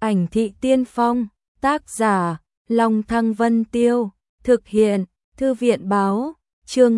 Ảnh thị tiên phong, tác giả, Long Thăng Vân Tiêu, thực hiện, Thư viện báo, chương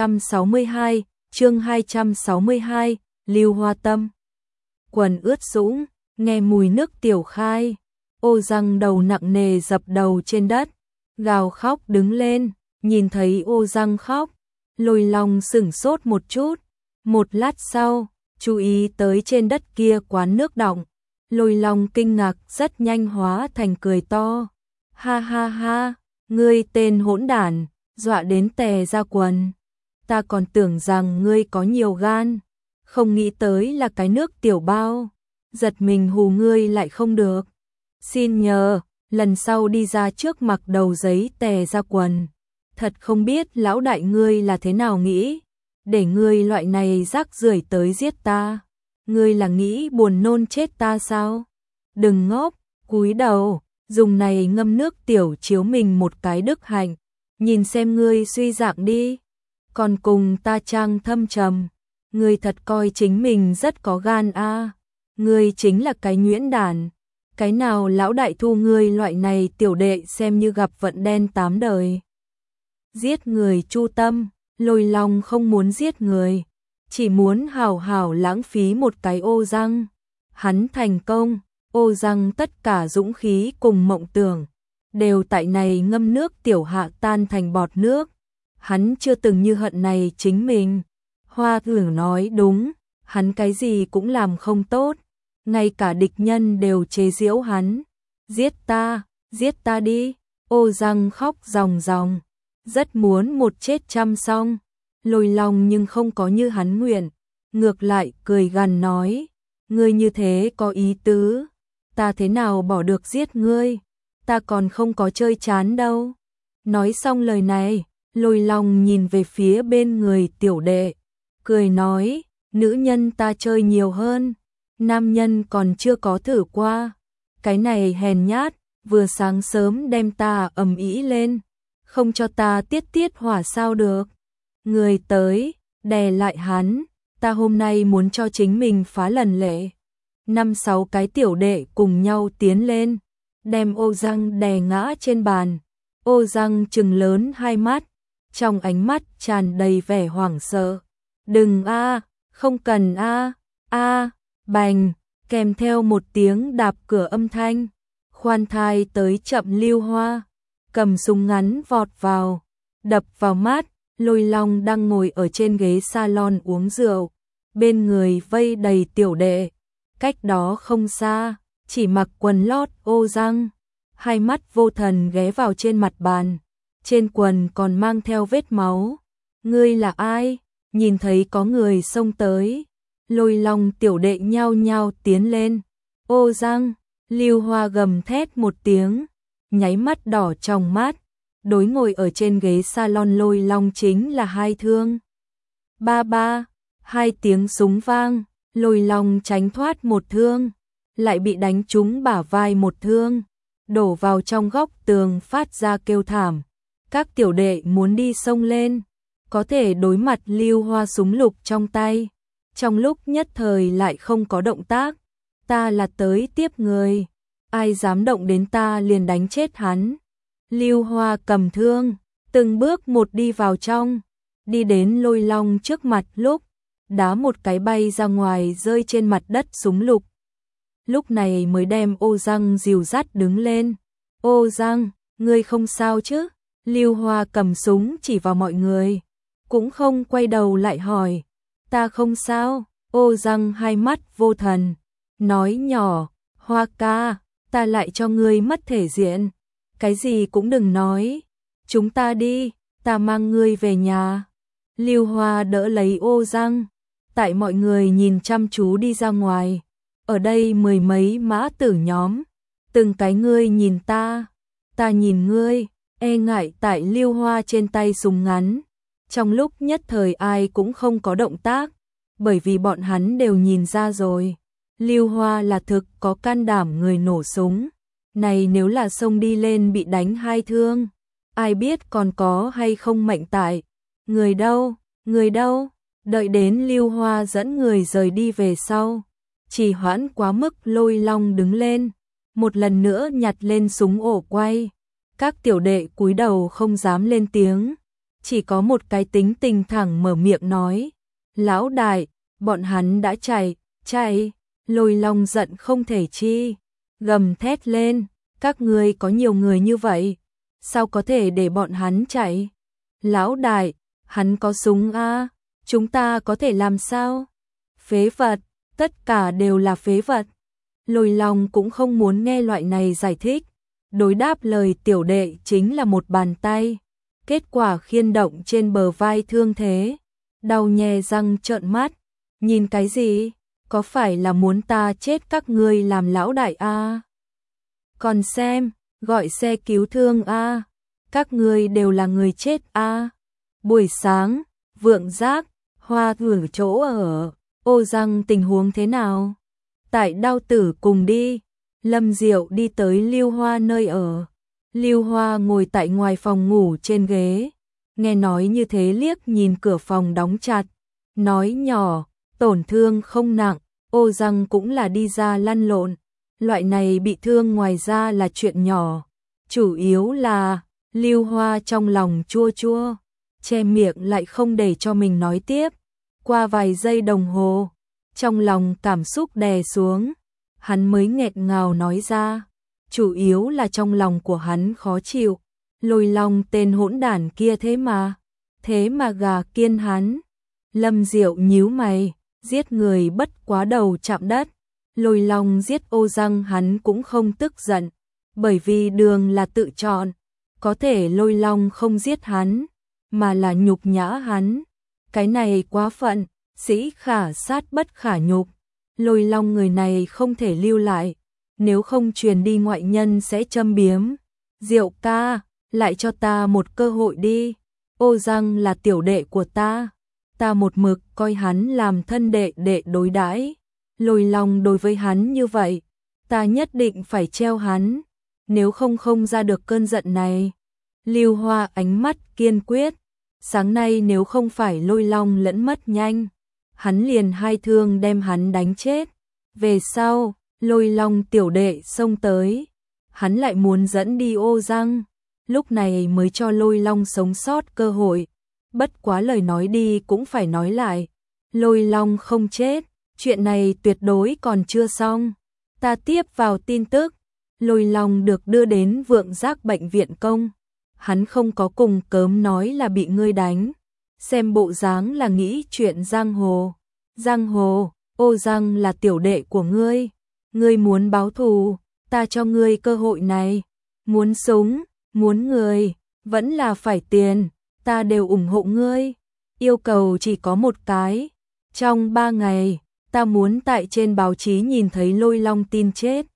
262, Lưu Hoa Tâm. Quần ướt sũng, nghe mùi nước tiểu khai, ô răng đầu nặng nề dập đầu trên đất, gào khóc đứng lên, nhìn thấy ô răng khóc, Lôi Long sửng sốt một chút, một lát sau, chú ý tới trên đất kia quán nước đọng. Lôi Long kinh ngạc rất nhanh hóa thành cười to. Ha ha ha, ngươi tên hỗn đản, dọa đến tè ra quần. Ta còn tưởng rằng ngươi có nhiều gan, không nghĩ tới là cái nước tiểu bao. Giật mình hù ngươi lại không được. Xin nhờ, lần sau đi ra trước mặc đầu giấy tè ra quần. Thật không biết lão đại ngươi là thế nào nghĩ, để ngươi loại này rác rưởi tới giết ta. Ngươi là nghĩ buồn nôn chết ta sao? Đừng ngốc, cúi đầu, dùng này ngâm nước tiểu chiếu mình một cái đức hạnh, nhìn xem ngươi suy dạng đi. Còn cùng ta trang thâm trầm, ngươi thật coi chính mình rất có gan a. Ngươi chính là cái nhuyễn đản, cái nào lão đại thu ngươi loại này tiểu đệ xem như gặp vận đen tám đời. Giết người chu tâm, Lôi Long không muốn giết người, chỉ muốn hảo hảo lãng phí một cái ô răng. Hắn thành công, ô răng tất cả dũng khí cùng mộng tưởng, đều tại này ngâm nước tiểu hạ tan thành bọt nước. Hắn chưa từng như hận này chính mình. Hoa Thưởng nói đúng, hắn cái gì cũng làm không tốt, ngay cả địch nhân đều chế giễu hắn. Giết ta đi, ô răng khóc ròng ròng, rất muốn một chết trăm xong. Lôi Long nhưng không có như hắn nguyện, ngược lại cười gằn nói, ngươi như thế có ý tứ, ta thế nào bỏ được giết ngươi, ta còn không có chơi chán đâu. Nói xong lời này, Lôi Long nhìn về phía bên người tiểu đệ, cười nói, nữ nhân ta chơi nhiều hơn, nam nhân còn chưa có thử qua, cái này hèn nhát, vừa sáng sớm đem ta ầm ĩ lên, không cho ta tiết hỏa sao được. Người tới, đè lại hắn, ta hôm nay muốn cho chính mình phá lần lệ. 5-6 cái tiểu đệ cùng nhau tiến lên, đem ô răng đè ngã trên bàn. Ô răng trừng lớn hai mắt, trong ánh mắt tràn đầy vẻ hoảng sợ. Đừng a, không cần a, bành, kèm theo một tiếng đạp cửa âm thanh. Khoan thai tới chậm Lưu Hoa, cầm súng ngắn vọt vào, đập vào mắt. Lôi Long đang ngồi ở trên ghế salon uống rượu, bên người vây đầy tiểu đệ, cách đó không xa, chỉ mặc quần lót ô răng, hai mắt vô thần ghé vào trên mặt bàn, trên quần còn mang theo vết máu. Ngươi là ai? Nhìn thấy có người xông tới, Lôi Long tiểu đệ nhao nhao tiến lên. Ô răng, Lưu Hoa gầm thét một tiếng, nháy mắt đỏ trong mắt. Đối ngồi ở trên ghế salon Lôi Long chính là hai thương. Ba, hai tiếng súng vang, Lôi Long tránh thoát một thương, lại bị đánh trúng bả vai một thương, đổ vào trong góc tường phát ra kêu thảm. Các tiểu đệ muốn đi xông lên, có thể đối mặt Lưu Hoa súng lục trong tay, trong lúc nhất thời lại không có động tác. Ta là tới tiếp người, ai dám động đến ta liền đánh chết hắn. Lưu Hoa cầm thương, từng bước một đi vào trong, đi đến Lôi Long trước mặt lúc, đá một cái bay ra ngoài rơi trên mặt đất súng lục. Lúc này mới đem ô răng dìu dắt đứng lên. Ô răng, ngươi không sao chứ? Lưu Hoa cầm súng chỉ vào mọi người, cũng không quay đầu lại hỏi. Ta không sao, ô răng hai mắt vô thần, nói nhỏ, Hoa ca, ta lại cho ngươi mất thể diện. Cái gì cũng đừng nói, chúng ta đi, ta mang ngươi về nhà. Lưu Hoa đỡ lấy ô răng, tại mọi người nhìn chăm chú đi ra ngoài. Ở đây mười mấy mã tử nhóm, từng cái ngươi nhìn ta nhìn ngươi, e ngại tại Lưu Hoa trên tay súng ngắn. Trong lúc nhất thời ai cũng không có động tác, bởi vì bọn hắn đều nhìn ra rồi. Lưu Hoa là thực có can đảm người nổ súng. Này nếu là xông đi lên bị đánh hai thương, ai biết còn có hay không mệnh tại. Người đâu, đợi đến Lưu Hoa dẫn người rời đi về sau. Trì hoãn quá mức Lôi Long đứng lên, một lần nữa nhặt lên súng ổ quay. Các tiểu đệ cúi đầu không dám lên tiếng, chỉ có một cái tính tình thẳng mở miệng nói, lão đại, bọn hắn đã chạy, Lôi Long giận không thể chi, gầm thét lên, các ngươi có nhiều người như vậy, sao có thể để bọn hắn chạy? Lão đại, hắn có súng a, chúng ta có thể làm sao? Phế vật, tất cả đều là phế vật. Lôi Long cũng không muốn nghe loại này giải thích, đối đáp lời tiểu đệ chính là một bàn tay, kết quả khiên động trên bờ vai thương thế, đau nhè răng trợn mắt, nhìn cái gì, có phải là muốn ta chết các ngươi làm lão đại a? Còn xem, gọi xe cứu thương a, các ngươi đều là người chết a. Buổi sáng, Vượng Giác, Hoa Thử chỗ ở, Ô Giang tình huống thế nào? Tại Đao Tử cùng đi. Lâm Diệu đi tới Lưu Hoa nơi ở. Lưu Hoa ngồi tại ngoài phòng ngủ trên ghế, nghe nói như thế liếc nhìn cửa phòng đóng chặt, nói nhỏ, tổn thương không nặng, Ô Giang cũng là đi ra lăn lộn, loại này bị thương ngoài ra là chuyện nhỏ, chủ yếu là Lưu Hoa trong lòng chua chua, che miệng lại không để cho mình nói tiếp. Qua vài giây đồng hồ, trong lòng cảm xúc đè xuống, hắn mới nghẹn ngào nói ra, chủ yếu là trong lòng của hắn khó chịu, Lôi Long tên hỗn đản kia thế mà gà kiên hắn. Lâm Diệu nhíu mày, giết người bất quá đầu chạm đất, Lôi Long giết Ô Giang hắn cũng không tức giận, bởi vì đường là tự chọn, có thể Lôi Long không giết hắn, mà là nhục nhã hắn, cái này quá phận, sĩ khả sát bất khả nhục. Lôi Long người này không thể lưu lại, nếu không truyền đi ngoại nhân sẽ châm biếm. Diệu ca, lại cho ta một cơ hội đi. Ô Giang là tiểu đệ của ta một mực coi hắn làm thân đệ đệ đối đãi. Lôi Long đối với hắn như vậy, ta nhất định phải treo hắn, nếu không ra được cơn giận này. Lưu Hoa ánh mắt kiên quyết, sáng nay nếu không phải Lôi Long lẫn mất nhanh, hắn liền hai thương đem hắn đánh chết. Về sau, Lôi Long tiểu đệ xông tới, hắn lại muốn dẫn đi Ô Giang, lúc này mới cho Lôi Long sống sót cơ hội. Bất quá lời nói đi cũng phải nói lại, Lôi Long không chết, chuyện này tuyệt đối còn chưa xong. Ta tiếp vào tin tức, Lôi Long được đưa đến Vượng Giác bệnh viện công, hắn không có cùng cớm nói là bị ngươi đánh, xem bộ dáng là nghĩ chuyện giang hồ. Giang hồ, Ô Giang là tiểu đệ của ngươi muốn báo thù, ta cho ngươi cơ hội này, muốn súng, muốn người, vẫn là phải tiền, ta đều ủng hộ ngươi, yêu cầu chỉ có một cái, trong 3 ngày, ta muốn tại trên báo chí nhìn thấy Lôi Long tin chết,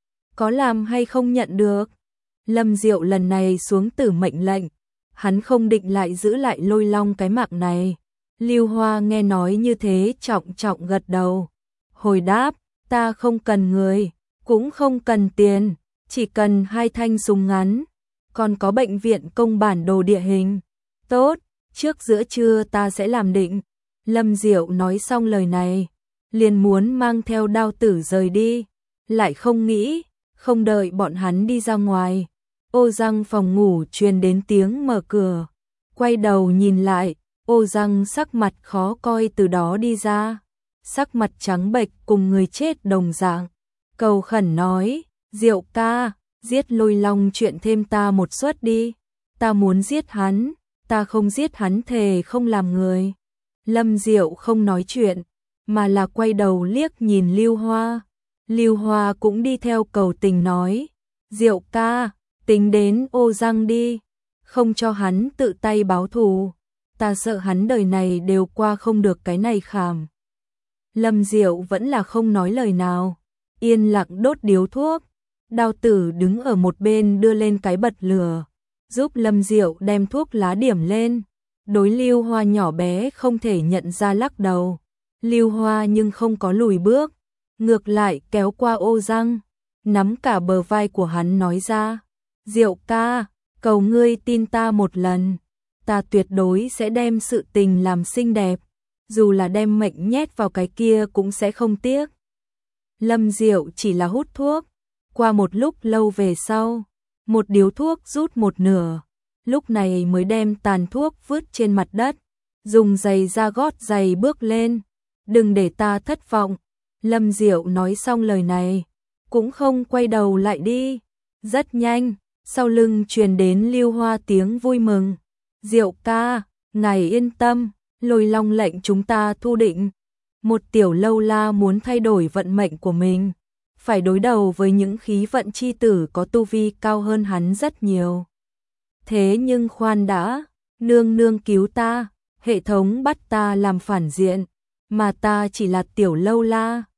có làm hay không nhận được. Lâm Diệu lần này xuống tử mệnh lệnh, hắn không định lại giữ lại Lôi Long cái mạng này. Lưu Hoa nghe nói như thế trọng trọng gật đầu, hồi đáp, ta không cần người, cũng không cần tiền, chỉ cần 2 thanh súng ngắn, còn có bệnh viện công bản đồ địa hình. Tốt, trước giữa trưa ta sẽ làm định. Lâm Diệu nói xong lời này, liền muốn mang theo Đao Tử rời đi, lại không nghĩ, không đợi bọn hắn đi ra ngoài. Ô Giang phòng ngủ truyền đến tiếng mở cửa, quay đầu nhìn lại, Ô Giang sắc mặt khó coi từ đó đi ra, sắc mặt trắng bệch cùng người chết đồng dạng, cầu khẩn nói, Diệu ca, giết Lôi Long chuyện thêm ta một suất đi, ta muốn giết hắn, ta không giết hắn thề không làm người. Lâm Diệu không nói chuyện, mà là quay đầu liếc nhìn Lưu Hoa. Lưu Hoa cũng đi theo cầu tình nói, Diệu ca, tính đến Ô Giang đi, không cho hắn tự tay báo thù, ta sợ hắn đời này đều qua không được cái này khảm. Lâm Diệu vẫn là không nói lời nào, yên lặng đốt điếu thuốc. Đao Tử đứng ở một bên đưa lên cái bật lửa, giúp Lâm Diệu đem thuốc lá điểm lên. Đối Lưu Hoa nhỏ bé không thể nhận ra lắc đầu. Lưu Hoa nhưng không có lùi bước, ngược lại kéo qua Ô Giang, nắm cả bờ vai của hắn nói ra, Diệu ca, cầu ngươi tin ta một lần, ta tuyệt đối sẽ đem sự tình làm xinh đẹp, dù là đem mệnh nhét vào cái kia cũng sẽ không tiếc. Lâm Diệu chỉ là hút thuốc, Qua một lúc lâu về sau, một điếu thuốc rút một nửa, lúc này mới đem tàn thuốc vứt trên mặt đất, dùng giày ra gót giày bước lên. Đừng để ta thất vọng. Lâm Diệu nói xong lời này, cũng không quay đầu lại đi. Rất nhanh, sau lưng truyền đến Lưu Hoa tiếng vui mừng. Diệu ca, ngài yên tâm, Lôi Long lệnh chúng ta thu định. Một tiểu lâu la muốn thay đổi vận mệnh của mình, phải đối đầu với những khí vận chi tử có tu vi cao hơn hắn rất nhiều. Thế nhưng khoan đã, nương nương cứu ta, hệ thống bắt ta làm phản diện, mà ta chỉ là tiểu lâu la.